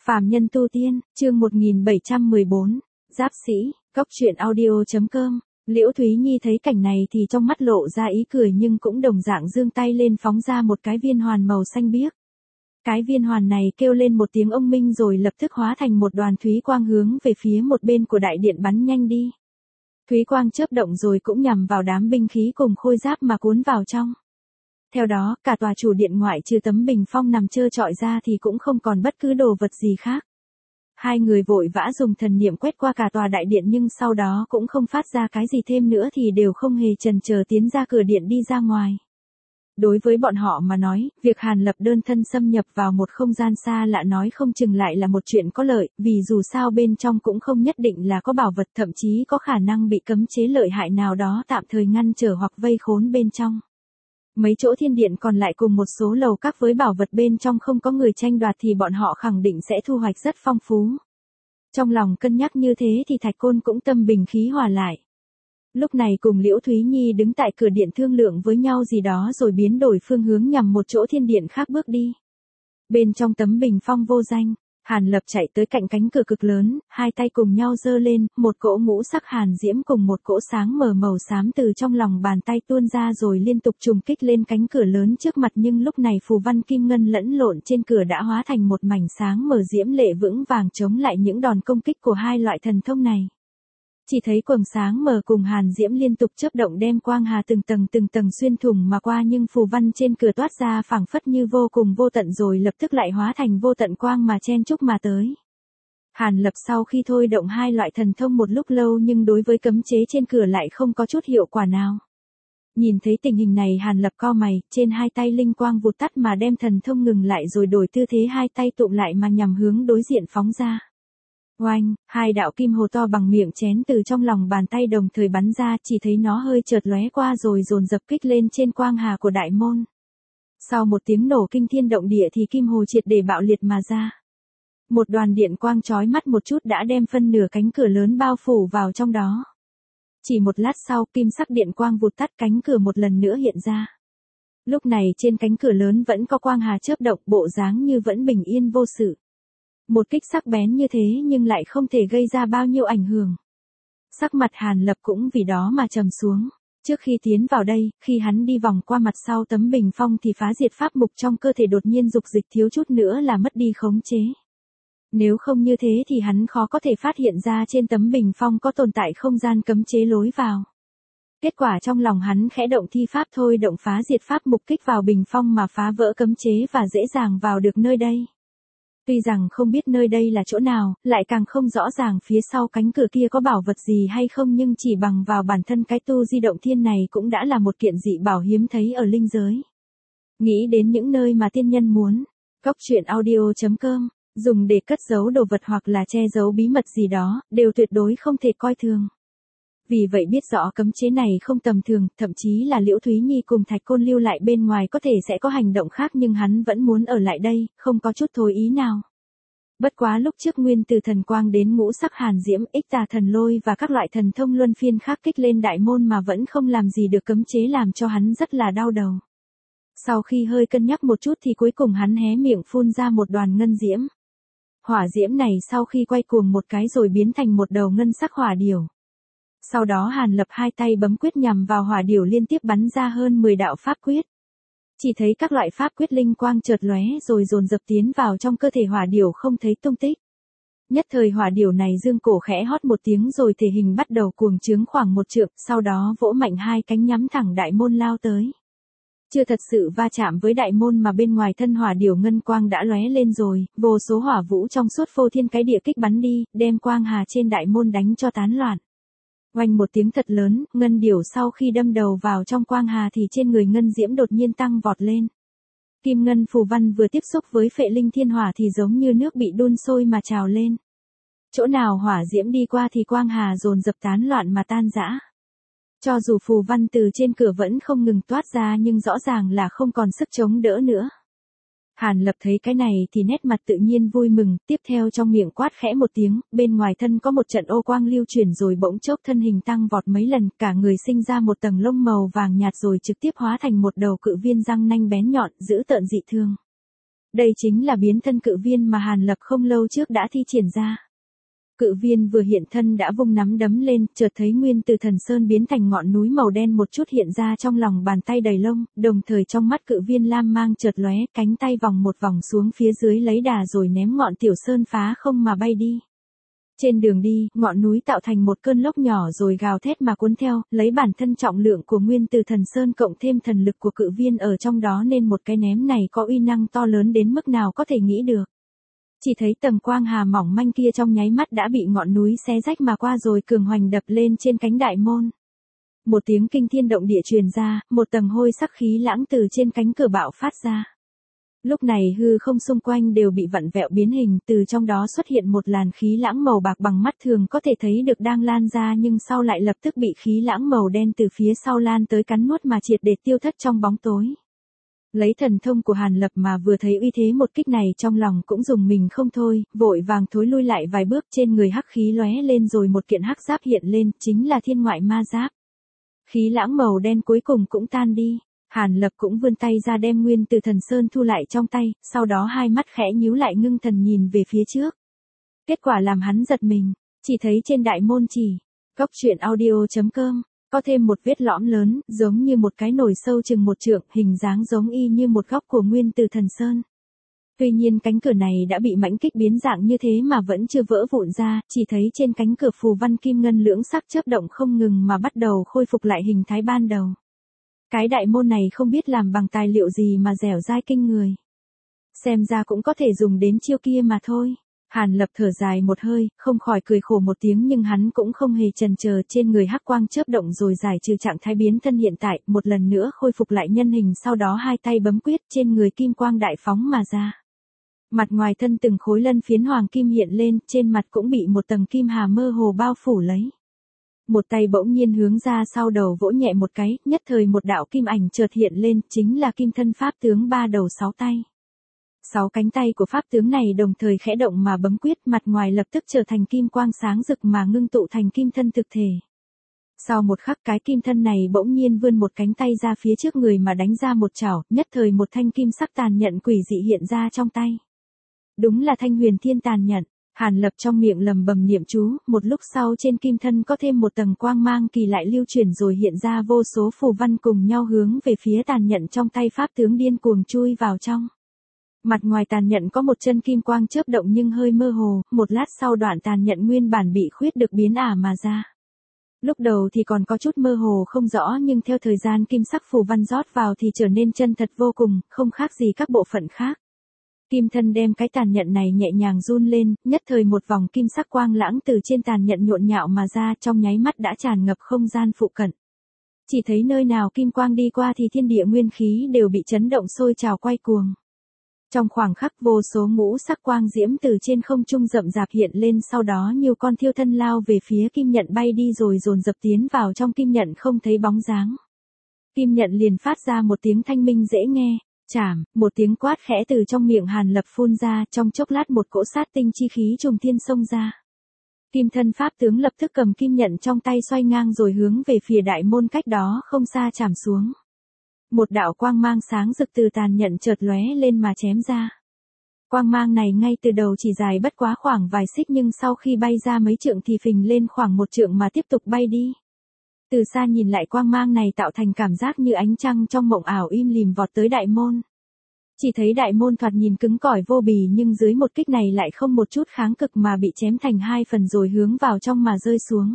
Phàm nhân tu tiên, chương 1714, Giáp sĩ, Cốc truyện audio.com. Liễu Thúy Nhi thấy cảnh này thì trong mắt lộ ra ý cười nhưng cũng đồng dạng giương tay lên phóng ra một cái viên hoàn màu xanh biếc. Cái viên hoàn này kêu lên một tiếng ông minh rồi lập tức hóa thành một đoàn thúy quang hướng về phía một bên của đại điện bắn nhanh đi. Thúy quang chớp động rồi cũng nhằm vào đám binh khí cùng khôi giáp mà cuốn vào trong. Theo đó, cả tòa chủ điện ngoại trừ tấm bình phong nằm trơ trọi ra thì cũng không còn bất cứ đồ vật gì khác. Hai người vội vã dùng thần niệm quét qua cả tòa đại điện nhưng sau đó cũng không phát ra cái gì thêm nữa thì đều không hề chần chờ tiến ra cửa điện đi ra ngoài. Đối với bọn họ mà nói, việc Hàn Lập đơn thân xâm nhập vào một không gian xa lạ nói không chừng lại là một chuyện có lợi, vì dù sao bên trong cũng không nhất định là có bảo vật, thậm chí có khả năng bị cấm chế lợi hại nào đó tạm thời ngăn trở hoặc vây khốn bên trong. Mấy chỗ thiên điện còn lại cùng một số lầu các với bảo vật bên trong không có người tranh đoạt thì bọn họ khẳng định sẽ thu hoạch rất phong phú. Trong lòng cân nhắc như thế thì Thạch Côn cũng tâm bình khí hòa lại. Lúc này cùng Liễu Thúy Nhi đứng tại cửa điện thương lượng với nhau gì đó rồi biến đổi phương hướng nhằm một chỗ thiên điện khác bước đi. Bên trong tấm bình phong vô danh, Hàn Lập chạy tới cạnh cánh cửa cực lớn, hai tay cùng nhau giơ lên, một cỗ ngũ sắc hàn diễm cùng một cỗ sáng mờ màu xám từ trong lòng bàn tay tuôn ra rồi liên tục trùng kích lên cánh cửa lớn trước mặt, nhưng lúc này phù văn kim ngân lẫn lộn trên cửa đã hóa thành một mảnh sáng mờ diễm lệ vững vàng chống lại những đòn công kích của hai loại thần thông này. Chỉ thấy quầng sáng mờ cùng hàn diễm liên tục chớp động đem quang hà từng tầng xuyên thủng mà qua, nhưng phù văn trên cửa toát ra phảng phất như vô cùng vô tận rồi lập tức lại hóa thành vô tận quang mà chen chúc mà tới. Hàn Lập sau khi thôi động hai loại thần thông một lúc lâu nhưng đối với cấm chế trên cửa lại không có chút hiệu quả nào. Nhìn thấy tình hình này Hàn Lập cau mày, trên hai tay linh quang vụt tắt mà đem thần thông ngừng lại rồi đổi tư thế hai tay tụm lại mà nhằm hướng đối diện phóng ra. Oanh, hai đạo kim hồ to bằng miệng chén từ trong lòng bàn tay đồng thời bắn ra, chỉ thấy nó hơi chợt lóe qua rồi dồn dập kích lên trên quang hà của đại môn. Sau một tiếng nổ kinh thiên động địa thì kim hồ triệt để bạo liệt mà ra. Một đoàn điện quang chói mắt một chút đã đem phân nửa cánh cửa lớn bao phủ vào trong đó. Chỉ một lát sau kim sắc điện quang vụt tắt, cánh cửa một lần nữa hiện ra. Lúc này trên cánh cửa lớn vẫn có quang hà chớp động, bộ dáng như vẫn bình yên vô sự. Một kích sắc bén như thế nhưng lại không thể gây ra bao nhiêu ảnh hưởng. Sắc mặt Hàn Lập cũng vì đó mà trầm xuống. Trước khi tiến vào đây, khi hắn đi vòng qua mặt sau tấm bình phong thì phá diệt pháp mục trong cơ thể đột nhiên dục dịch thiếu chút nữa là mất đi khống chế. Nếu không như thế thì hắn khó có thể phát hiện ra trên tấm bình phong có tồn tại không gian cấm chế lối vào. Kết quả trong lòng hắn khẽ động thi pháp thôi động phá diệt pháp mục kích vào bình phong mà phá vỡ cấm chế và dễ dàng vào được nơi đây. Tuy rằng không biết nơi đây là chỗ nào, lại càng không rõ ràng phía sau cánh cửa kia có bảo vật gì hay không, nhưng chỉ bằng vào bản thân cái tu di động thiên này cũng đã là một kiện dị bảo hiếm thấy ở linh giới. Nghĩ đến những nơi mà tiên nhân muốn, Cốc truyện audio.com, dùng để cất giấu đồ vật hoặc là che giấu bí mật gì đó, đều tuyệt đối không thể coi thường. Vì vậy biết rõ cấm chế này không tầm thường, thậm chí là Liễu Thúy Nhi cùng Thạch Côn lưu lại bên ngoài có thể sẽ có hành động khác nhưng hắn vẫn muốn ở lại đây, không có chút thối ý nào. Bất quá lúc trước nguyên từ thần quang đến ngũ sắc hàn diễm, ích tà thần lôi và các loại thần thông luân phiên khác kích lên đại môn mà vẫn không làm gì được cấm chế làm cho hắn rất là đau đầu. Sau khi hơi cân nhắc một chút thì cuối cùng hắn hé miệng phun ra một đoàn ngân diễm. Hỏa diễm này sau khi quay cuồng một cái rồi biến thành một đầu ngân sắc hỏa điểu. Sau đó Hàn Lập hai tay bấm quyết nhằm vào hỏa điểu liên tiếp bắn ra hơn 10 đạo pháp quyết. Chỉ thấy các loại pháp quyết linh quang chợt lóe rồi dồn dập tiến vào trong cơ thể hỏa điểu không thấy tung tích. Nhất thời hỏa điểu này dương cổ khẽ hót một tiếng rồi thể hình bắt đầu cuồng trướng khoảng 1 trượng, sau đó vỗ mạnh hai cánh nhắm thẳng đại môn lao tới. Chưa thật sự va chạm với đại môn mà bên ngoài thân hỏa điểu ngân quang đã lóe lên rồi, vô số hỏa vũ trong suốt phô thiên cái địa kích bắn đi, đem quang hà trên đại môn đánh cho tán loạn. Oanh một tiếng thật lớn, ngân điểu sau khi đâm đầu vào trong quang hà thì trên người ngân diễm đột nhiên tăng vọt lên. Kim ngân phù văn vừa tiếp xúc với phệ linh thiên hỏa thì giống như nước bị đun sôi mà trào lên. Chỗ nào hỏa diễm đi qua thì quang hà dồn dập tán loạn mà tan rã. Cho dù phù văn từ trên cửa vẫn không ngừng toát ra nhưng rõ ràng là không còn sức chống đỡ nữa. Hàn Lập thấy cái này thì nét mặt tự nhiên vui mừng, tiếp theo trong miệng quát khẽ một tiếng, bên ngoài thân có một trận ô quang lưu chuyển rồi bỗng chốc thân hình tăng vọt mấy lần, cả người sinh ra một tầng lông màu vàng nhạt rồi trực tiếp hóa thành một đầu cự viên răng nanh bén nhọn, dữ tợn dị thường. Đây chính là biến thân cự viên mà Hàn Lập không lâu trước đã thi triển ra. Cự viên vừa hiện thân đã vung nắm đấm lên, chợt thấy nguyên từ thần sơn biến thành ngọn núi màu đen một chút hiện ra trong lòng bàn tay đầy lông, đồng thời trong mắt cự viên lam mang chợt lóe, cánh tay vòng một vòng xuống phía dưới lấy đà rồi ném ngọn tiểu sơn phá không mà bay đi. Trên đường đi, ngọn núi tạo thành một cơn lốc nhỏ rồi gào thét mà cuốn theo, lấy bản thân trọng lượng của nguyên từ thần sơn cộng thêm thần lực của cự viên ở trong đó nên một cái ném này có uy năng to lớn đến mức nào có thể nghĩ được. Chỉ thấy tầng quang hà mỏng manh kia trong nháy mắt đã bị ngọn núi xé rách mà qua rồi cường hoành đập lên trên cánh đại môn. Một tiếng kinh thiên động địa truyền ra, một tầng hôi sắc khí lãng từ trên cánh cửa bạo phát ra. Lúc này hư không xung quanh đều bị vặn vẹo biến hình, từ trong đó xuất hiện một làn khí lãng màu bạc bằng mắt thường có thể thấy được đang lan ra nhưng sau lại lập tức bị khí lãng màu đen từ phía sau lan tới cắn nuốt mà triệt để tiêu thất trong bóng tối. Lấy thần thông của Hàn Lập mà vừa thấy uy thế một kích này trong lòng cũng dùng mình không thôi, vội vàng thối lui lại vài bước, trên người hắc khí lóe lên rồi một kiện hắc giáp hiện lên, chính là thiên ngoại ma giáp. Khí lãng màu đen cuối cùng cũng tan đi, Hàn Lập cũng vươn tay ra đem nguyên từ thần sơn thu lại trong tay, sau đó hai mắt khẽ nhíu lại ngưng thần nhìn về phía trước. Kết quả làm hắn giật mình, chỉ thấy trên đại môn chỉ, Cóc Truyện Audio.com, có thêm một vết lõm lớn, giống như một cái nồi sâu chừng một trượng, hình dáng giống y như một góc của nguyên từ thần sơn. Tuy nhiên cánh cửa này đã bị mãnh kích biến dạng như thế mà vẫn chưa vỡ vụn ra, chỉ thấy trên cánh cửa phù văn kim ngân lưỡng sắc chớp động không ngừng mà bắt đầu khôi phục lại hình thái ban đầu. Cái đại môn này không biết làm bằng tài liệu gì mà dẻo dai kinh người. Xem ra cũng có thể dùng đến chiêu kia mà thôi. Hàn Lập thở dài một hơi, không khỏi cười khổ một tiếng nhưng hắn cũng không hề chần chờ, trên người hắc quang chớp động rồi giải trừ trạng thái biến thân hiện tại, một lần nữa khôi phục lại nhân hình, sau đó hai tay bấm quyết, trên người kim quang đại phóng mà ra. Mặt ngoài thân từng khối lân phiến hoàng kim hiện lên, trên mặt cũng bị một tầng kim hà mơ hồ bao phủ lấy. Một tay bỗng nhiên hướng ra sau đầu vỗ nhẹ một cái, nhất thời một đạo kim ảnh chợt hiện lên, chính là kim thân pháp tướng ba đầu sáu tay. Sáu cánh tay của pháp tướng này đồng thời khẽ động mà bấm quyết, mặt ngoài lập tức trở thành kim quang sáng rực mà ngưng tụ thành kim thân thực thể. Sau một khắc cái kim thân này bỗng nhiên vươn một cánh tay ra phía trước người mà đánh ra một chảo, nhất thời một thanh kim sắc tàn nhận quỷ dị hiện ra trong tay. Đúng là thanh huyền thiên tàn nhận. Hàn Lập trong miệng lầm bầm niệm chú, một lúc sau trên kim thân có thêm một tầng quang mang kỳ lại lưu chuyển rồi hiện ra vô số phù văn cùng nhau hướng về phía tàn nhận trong tay pháp tướng điên cuồng chui vào trong. Mặt ngoài tàn nhận có một chân kim quang chớp động nhưng hơi mơ hồ, một lát sau đoạn tàn nhận nguyên bản bị khuyết được biến ảo mà ra. Lúc đầu thì còn có chút mơ hồ không rõ nhưng theo thời gian kim sắc phù văn rót vào thì trở nên chân thật vô cùng, không khác gì các bộ phận khác. Kim thân đem cái tàn nhận này nhẹ nhàng run lên, nhất thời một vòng kim sắc quang lãng từ trên tàn nhận nhộn nhạo mà ra, trong nháy mắt đã tràn ngập không gian phụ cận. Chỉ thấy nơi nào kim quang đi qua thì thiên địa nguyên khí đều bị chấn động sôi trào quay cuồng. Trong khoảng khắc vô số ngũ sắc quang diễm từ trên không trung rậm rạp hiện lên, sau đó nhiều con thiêu thân lao về phía kim nhận bay đi rồi dồn dập tiến vào trong kim nhận không thấy bóng dáng. Kim nhận liền phát ra một tiếng thanh minh dễ nghe. Chảm, một tiếng quát khẽ từ trong miệng Hàn Lập phun ra, trong chốc lát một cỗ sát tinh chi khí trùng thiên xông ra. Kim thân pháp tướng lập tức cầm kim nhận trong tay xoay ngang rồi hướng về phía đại môn cách đó không xa chảm xuống. Một đạo quang mang sáng rực từ tàn nhận chợt lóe lên mà chém ra. Quang mang này ngay từ đầu chỉ dài bất quá khoảng vài xích nhưng sau khi bay ra mấy trượng thì phình lên khoảng một trượng mà tiếp tục bay đi. Từ xa nhìn lại quang mang này tạo thành cảm giác như ánh trăng trong mộng ảo im lìm vọt tới đại môn. Chỉ thấy đại môn thoạt nhìn cứng cỏi vô bì nhưng dưới một kích này lại không một chút kháng cực mà bị chém thành hai phần rồi hướng vào trong mà rơi xuống.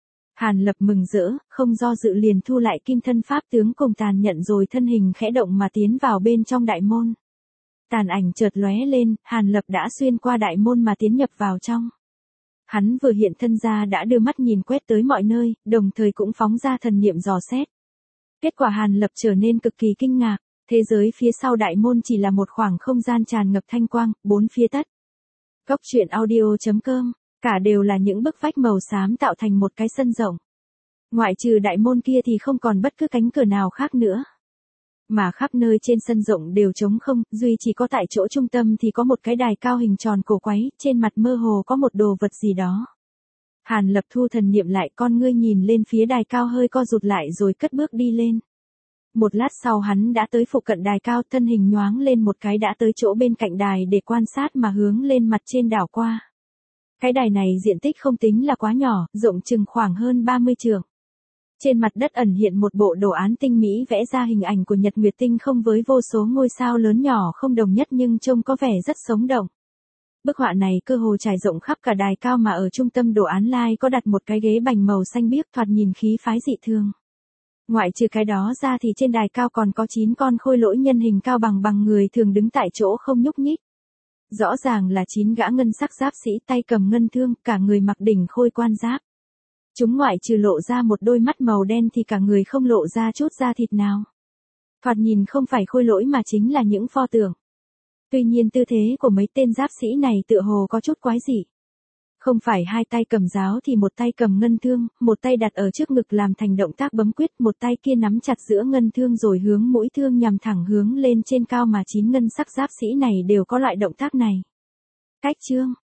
Hàn Lập mừng rỡ, không do dự liền thu lại kim thân pháp tướng cùng tàn nhận rồi thân hình khẽ động mà tiến vào bên trong đại môn. Tàn ảnh chợt lóe lên, Hàn Lập đã xuyên qua đại môn mà tiến nhập vào trong. Hắn vừa hiện thân ra đã đưa mắt nhìn quét tới mọi nơi, đồng thời cũng phóng ra thần niệm dò xét. Kết quả Hàn Lập trở nên cực kỳ kinh ngạc, thế giới phía sau đại môn chỉ là một khoảng không gian tràn ngập thanh quang, bốn phía tất. Cóc Truyện Audio.com, cả đều là những bức vách màu xám tạo thành một cái sân rộng. Ngoại trừ đại môn kia thì không còn bất cứ cánh cửa nào khác nữa. Mà khắp nơi trên sân rộng đều trống không, duy chỉ có tại chỗ trung tâm thì có một cái đài cao hình tròn cổ quái, trên mặt mơ hồ có một đồ vật gì đó. Hàn Lập thu thần niệm lại, con ngươi nhìn lên phía đài cao hơi co rụt lại rồi cất bước đi lên. Một lát sau hắn đã tới phụ cận đài cao, thân hình nhoáng lên một cái đã tới chỗ bên cạnh đài để quan sát mà hướng lên mặt trên đảo qua. Cái đài này diện tích không tính là quá nhỏ, rộng chừng khoảng hơn 30 trượng. Trên mặt đất ẩn hiện một bộ đồ án tinh mỹ vẽ ra hình ảnh của Nhật Nguyệt tinh không với vô số ngôi sao lớn nhỏ không đồng nhất nhưng trông có vẻ rất sống động. Bức họa này cơ hồ trải rộng khắp cả đài cao mà ở trung tâm đồ án lai có đặt một cái ghế bành màu xanh biếc thoạt nhìn khí phái dị thường. Ngoại trừ cái đó ra thì trên đài cao còn có 9 con khôi lỗi nhân hình cao bằng người thường đứng tại chỗ không nhúc nhích. Rõ ràng là 9 gã ngân sắc giáp sĩ tay cầm ngân thương, cả người mặc đỉnh khôi quan giáp. Chúng ngoại trừ lộ ra một đôi mắt màu đen thì cả người không lộ ra chút da thịt nào. Thoạt nhìn không phải khôi lỗi mà chính là những pho tượng. Tuy nhiên tư thế của mấy tên giáp sĩ này tựa hồ có chút quái dị. Không phải hai tay cầm giáo thì một tay cầm ngân thương, một tay đặt ở trước ngực làm thành động tác bấm quyết, một tay kia nắm chặt giữa ngân thương rồi hướng mũi thương nhằm thẳng hướng lên trên cao mà 9 ngân sắc giáp sĩ này đều có loại động tác này. Cách chương